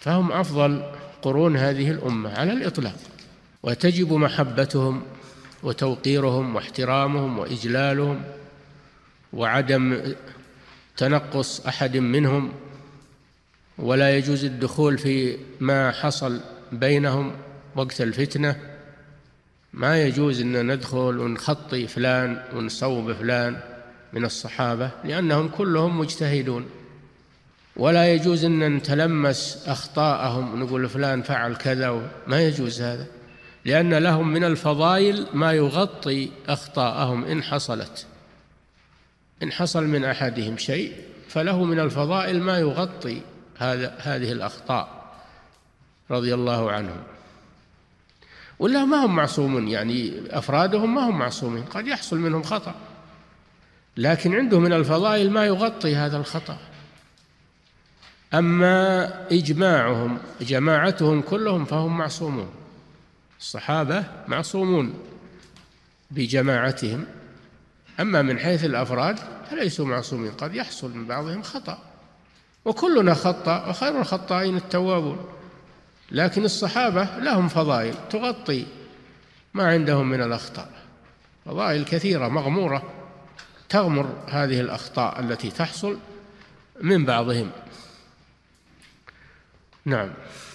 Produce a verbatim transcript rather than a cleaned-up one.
فهم أفضل قرون هذه الأمة على الإطلاق، وتجب محبتهم وتوقيرهم واحترامهم وإجلالهم وعدم تنقص أحد منهم، ولا يجوز الدخول في ما حصل بينهم وقت الفتنة. ما يجوز أن ندخل ونخطي فلان ونصوب فلان من الصحابة، لأنهم كلهم مجتهدون، ولا يجوز أن نتلمس أخطاءهم ونقول فلان فعل كذا، ما يجوز هذا، لأن لهم من الفضائل ما يغطي أخطاءهم إن حصلت. إن حصل من أحدهم شيء فله من الفضائل ما يغطي هذا هذه الأخطاء رضي الله عنهم. ولا ما هم معصومون، يعني أفرادهم ما هم معصومين، قد يحصل منهم خطأ، لكن عندهم من الفضائل ما يغطي هذا الخطأ. أما إجماعهم جماعتهم كلهم فهم معصومون، الصحابة معصومون بجماعتهم. أما من حيث الأفراد فليسوا معصومين، قد يحصل من بعضهم خطأ، وكلنا خطأ وخير الخطائين التوابون، لكن الصحابة لهم فضائل تغطي ما عندهم من الأخطاء، فضائل كثيرة مغمورة تغمر هذه الأخطاء التي تحصل من بعضهم. نعم.